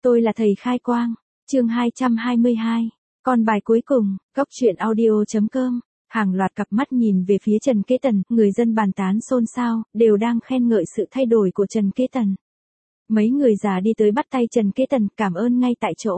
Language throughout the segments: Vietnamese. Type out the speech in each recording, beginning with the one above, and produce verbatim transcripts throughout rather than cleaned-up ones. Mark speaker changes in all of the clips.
Speaker 1: Tôi là thầy khai quang. Chương hai trăm hai mươi hai. Con bài cuối cùng, góc truyện audio chấm com. Hàng loạt cặp mắt nhìn về phía Trần Kế Tần, người dân bàn tán xôn xao, đều đang khen ngợi sự thay đổi của Trần Kế Tần. Mấy người già đi tới bắt tay Trần Kế Tần, cảm ơn ngay tại chỗ.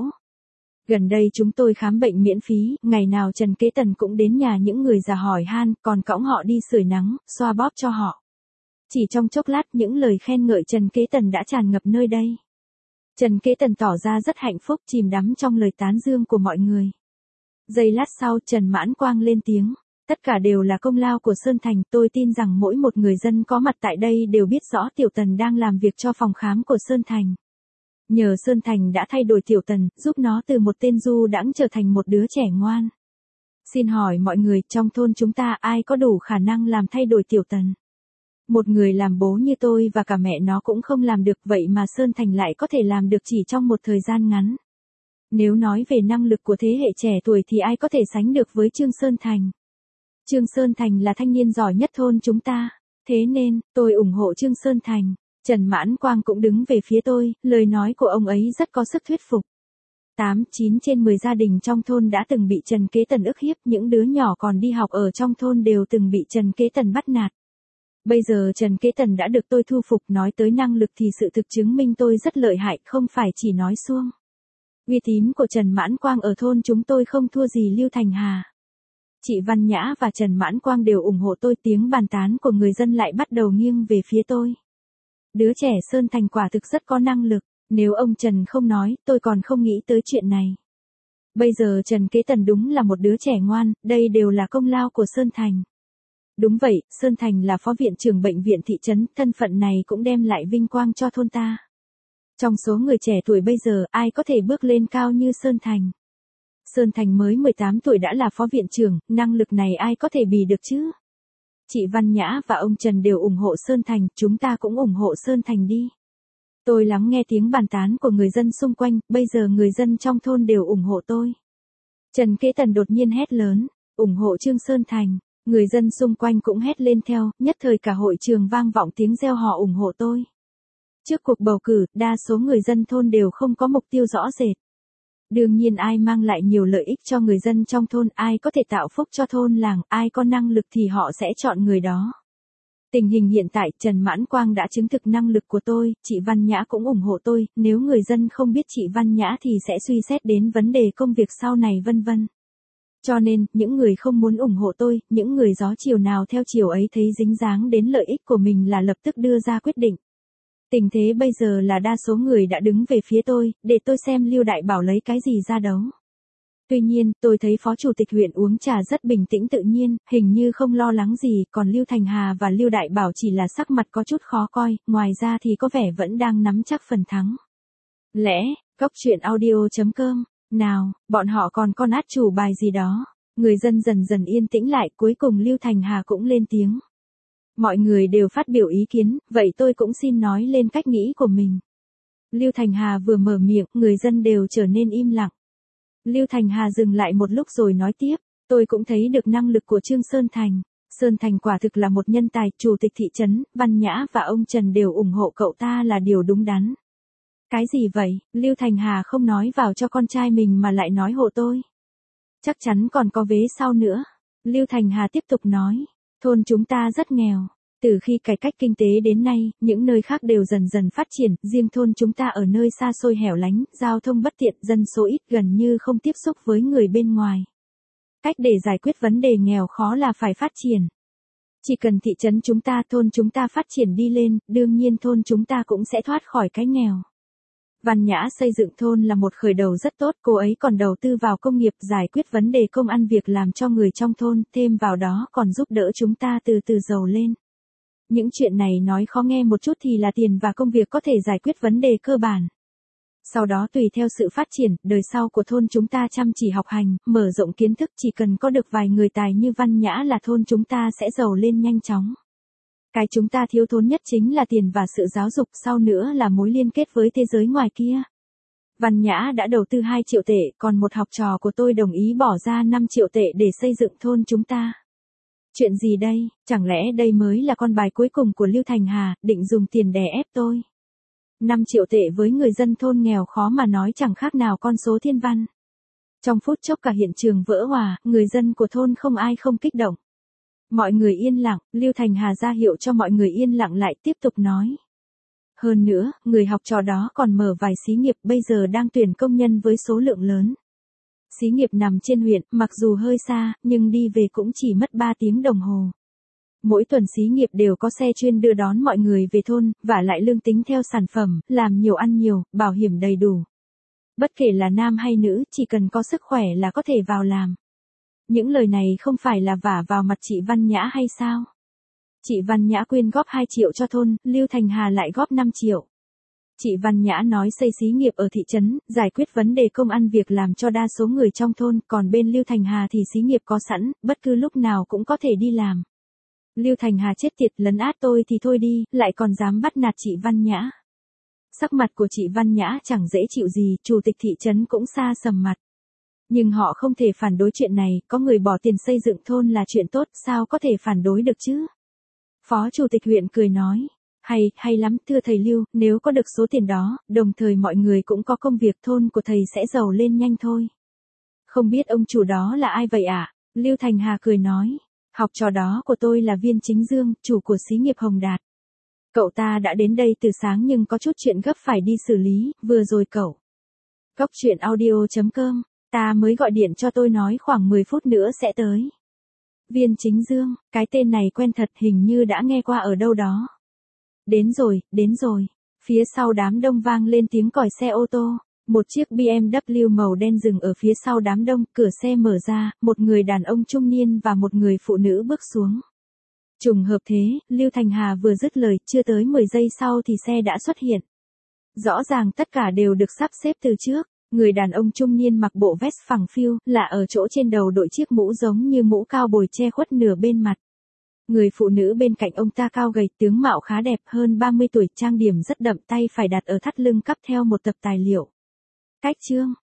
Speaker 1: Gần đây chúng tôi khám bệnh miễn phí, ngày nào Trần Kế Tần cũng đến nhà những người già hỏi han, còn cõng họ đi sưởi nắng, xoa bóp cho họ. Chỉ trong chốc lát những lời khen ngợi Trần Kế Tần đã tràn ngập nơi đây. Trần Kế Tần tỏ ra rất hạnh phúc, chìm đắm trong lời tán dương của mọi người. Giây lát sau Trần Mãn Quang lên tiếng, tất cả đều là công lao của Sơn Thành, tôi tin rằng mỗi một người dân có mặt tại đây đều biết rõ Tiểu Tần đang làm việc cho phòng khám của Sơn Thành. Nhờ Sơn Thành đã thay đổi Tiểu Tần, giúp nó từ một tên du đãng trở thành một đứa trẻ ngoan. Xin hỏi mọi người, trong thôn chúng ta ai có đủ khả năng làm thay đổi Tiểu Tần? Một người làm bố như tôi và cả mẹ nó cũng không làm được, vậy mà Sơn Thành lại có thể làm được chỉ trong một thời gian ngắn. Nếu nói về năng lực của thế hệ trẻ tuổi thì ai có thể sánh được với Trương Sơn Thành? Trương Sơn Thành là thanh niên giỏi nhất thôn chúng ta, thế nên, tôi ủng hộ Trương Sơn Thành. Trần Mãn Quang cũng đứng về phía tôi, lời nói của ông ấy rất có sức thuyết phục. tám, chín trên mười gia đình trong thôn đã từng bị Trần Kế Tần ức hiếp, những đứa nhỏ còn đi học ở trong thôn đều từng bị Trần Kế Tần bắt nạt. Bây giờ Trần Kế Tần đã được tôi thu phục, nói tới năng lực thì sự thực chứng minh tôi rất lợi hại, không phải chỉ nói suông. Uy tín của Trần Mãn Quang ở thôn chúng tôi không thua gì Lưu Thành Hà. Chị Văn Nhã và Trần Mãn Quang đều ủng hộ tôi, tiếng bàn tán của người dân lại bắt đầu nghiêng về phía tôi. Đứa trẻ Sơn Thành quả thực rất có năng lực, nếu ông Trần không nói, tôi còn không nghĩ tới chuyện này. Bây giờ Trần Kế Tần đúng là một đứa trẻ ngoan, đây đều là công lao của Sơn Thành. Đúng vậy, Sơn Thành là phó viện trưởng bệnh viện thị trấn, thân phận này cũng đem lại vinh quang cho thôn ta. Trong số người trẻ tuổi bây giờ, ai có thể bước lên cao như Sơn Thành? Sơn Thành mới mười tám tuổi đã là phó viện trưởng, năng lực này ai có thể bì được chứ? Chị Văn Nhã và ông Trần đều ủng hộ Sơn Thành, chúng ta cũng ủng hộ Sơn Thành đi. Tôi lắng nghe tiếng bàn tán của người dân xung quanh, bây giờ người dân trong thôn đều ủng hộ tôi. Trần Kế Tần đột nhiên hét lớn, ủng hộ Trương Sơn Thành. Người dân xung quanh cũng hét lên theo, nhất thời cả hội trường vang vọng tiếng reo hò ủng hộ tôi. Trước cuộc bầu cử, đa số người dân thôn đều không có mục tiêu rõ rệt. Đương nhiên ai mang lại nhiều lợi ích cho người dân trong thôn, ai có thể tạo phúc cho thôn làng, ai có năng lực thì họ sẽ chọn người đó. Tình hình hiện tại, Trần Mãn Quang đã chứng thực năng lực của tôi, chị Văn Nhã cũng ủng hộ tôi, nếu người dân không biết chị Văn Nhã thì sẽ suy xét đến vấn đề công việc sau này vân vân. Cho nên, những người không muốn ủng hộ tôi, những người gió chiều nào theo chiều ấy thấy dính dáng đến lợi ích của mình là lập tức đưa ra quyết định. Tình thế bây giờ là đa số người đã đứng về phía tôi, để tôi xem Lưu Đại Bảo lấy cái gì ra đấu. Tuy nhiên, tôi thấy Phó Chủ tịch huyện uống trà rất bình tĩnh tự nhiên, hình như không lo lắng gì, còn Lưu Thành Hà và Lưu Đại Bảo chỉ là sắc mặt có chút khó coi, ngoài ra thì có vẻ vẫn đang nắm chắc phần thắng. Lẽ, góc truyện audio chấm com. Nào, bọn họ còn con át chủ bài gì đó. Người dân dần dần yên tĩnh lại, cuối cùng Lưu Thành Hà cũng lên tiếng. Mọi người đều phát biểu ý kiến, vậy tôi cũng xin nói lên cách nghĩ của mình. Lưu Thành Hà vừa mở miệng, người dân đều trở nên im lặng. Lưu Thành Hà dừng lại một lúc rồi nói tiếp, tôi cũng thấy được năng lực của Trương Sơn Thành. Sơn Thành quả thực là một nhân tài, Chủ tịch thị trấn, Văn Nhã và ông Trần đều ủng hộ cậu ta là điều đúng đắn. Cái gì vậy, Lưu Thành Hà không nói vào cho con trai mình mà lại nói hộ tôi. Chắc chắn còn có vế sau nữa. Lưu Thành Hà tiếp tục nói, thôn chúng ta rất nghèo. Từ khi cải cách kinh tế đến nay, những nơi khác đều dần dần phát triển, riêng thôn chúng ta ở nơi xa xôi hẻo lánh, giao thông bất tiện, dân số ít, gần như không tiếp xúc với người bên ngoài. Cách để giải quyết vấn đề nghèo khó là phải phát triển. Chỉ cần thị trấn chúng ta, thôn chúng ta phát triển đi lên, đương nhiên thôn chúng ta cũng sẽ thoát khỏi cái nghèo. Văn Nhã xây dựng thôn là một khởi đầu rất tốt, cô ấy còn đầu tư vào công nghiệp, giải quyết vấn đề công ăn việc làm cho người trong thôn, thêm vào đó còn giúp đỡ chúng ta từ từ giàu lên. Những chuyện này nói khó nghe một chút thì là tiền và công việc có thể giải quyết vấn đề cơ bản. Sau đó tùy theo sự phát triển, đời sau của thôn chúng ta chăm chỉ học hành, mở rộng kiến thức, chỉ cần có được vài người tài như Văn Nhã là thôn chúng ta sẽ giàu lên nhanh chóng. Cái chúng ta thiếu thốn nhất chính là tiền và sự giáo dục, sau nữa là mối liên kết với thế giới ngoài kia. Văn Nhã đã đầu tư hai triệu tệ, còn một học trò của tôi đồng ý bỏ ra năm triệu tệ để xây dựng thôn chúng ta. Chuyện gì đây, chẳng lẽ đây mới là con bài cuối cùng của Lưu Thành Hà, định dùng tiền đè ép tôi? năm triệu tệ với người dân thôn nghèo khó mà nói chẳng khác nào con số thiên văn. Trong phút chốc cả hiện trường vỡ hòa, người dân của thôn không ai không kích động. Mọi người yên lặng, Lưu Thành Hà ra hiệu cho mọi người yên lặng lại tiếp tục nói. Hơn nữa, người học trò đó còn mở vài xí nghiệp bây giờ đang tuyển công nhân với số lượng lớn. Xí nghiệp nằm trên huyện, mặc dù hơi xa, nhưng đi về cũng chỉ mất ba tiếng đồng hồ. Mỗi tuần xí nghiệp đều có xe chuyên đưa đón mọi người về thôn, và lại lương tính theo sản phẩm, làm nhiều ăn nhiều, bảo hiểm đầy đủ. Bất kể là nam hay nữ, chỉ cần có sức khỏe là có thể vào làm. Những lời này không phải là vả vào mặt chị Văn Nhã hay sao? Chị Văn Nhã quyên góp hai triệu cho thôn, Lưu Thành Hà lại góp năm triệu. Chị Văn Nhã nói xây xí nghiệp ở thị trấn, giải quyết vấn đề công ăn việc làm cho đa số người trong thôn, còn bên Lưu Thành Hà thì xí nghiệp có sẵn, bất cứ lúc nào cũng có thể đi làm. Lưu Thành Hà chết tiệt, lấn át tôi thì thôi đi, lại còn dám bắt nạt chị Văn Nhã. Sắc mặt của chị Văn Nhã chẳng dễ chịu gì, chủ tịch thị trấn cũng xa sầm mặt. Nhưng họ không thể phản đối chuyện này, có người bỏ tiền xây dựng thôn là chuyện tốt, sao có thể phản đối được chứ? Phó chủ tịch huyện cười nói, hay, hay lắm, thưa thầy Lưu, nếu có được số tiền đó, đồng thời mọi người cũng có công việc, thôn của thầy sẽ giàu lên nhanh thôi. Không biết ông chủ đó là ai vậy ạ? À? Lưu Thành Hà cười nói, học trò đó của tôi là Viên Chính Dương, chủ của xí nghiệp Hồng Đạt. Cậu ta đã đến đây từ sáng nhưng có chút chuyện gấp phải đi xử lý, vừa rồi cậu. Góc chuyện audio chấm com, ta mới gọi điện cho tôi nói khoảng mười phút nữa sẽ tới. Viên Chính Dương, cái tên này quen thật, hình như đã nghe qua ở đâu đó. Đến rồi, đến rồi. Phía sau đám đông vang lên tiếng còi xe ô tô. Một chiếc bê em vê màu đen dừng ở phía sau đám đông, cửa xe mở ra, một người đàn ông trung niên và một người phụ nữ bước xuống. Trùng hợp thế, Lưu Thành Hà vừa dứt lời, chưa tới mười giây sau thì xe đã xuất hiện. Rõ ràng tất cả đều được sắp xếp từ trước. Người đàn ông trung niên mặc bộ vest phẳng phiu, là ở chỗ trên đầu đội chiếc mũ giống như mũ cao bồi che khuất nửa bên mặt. Người phụ nữ bên cạnh ông ta cao gầy, tướng mạo khá đẹp, hơn ba mươi tuổi, trang điểm rất đậm, tay phải đặt ở thắt lưng cắp theo một tập tài liệu. Cách chương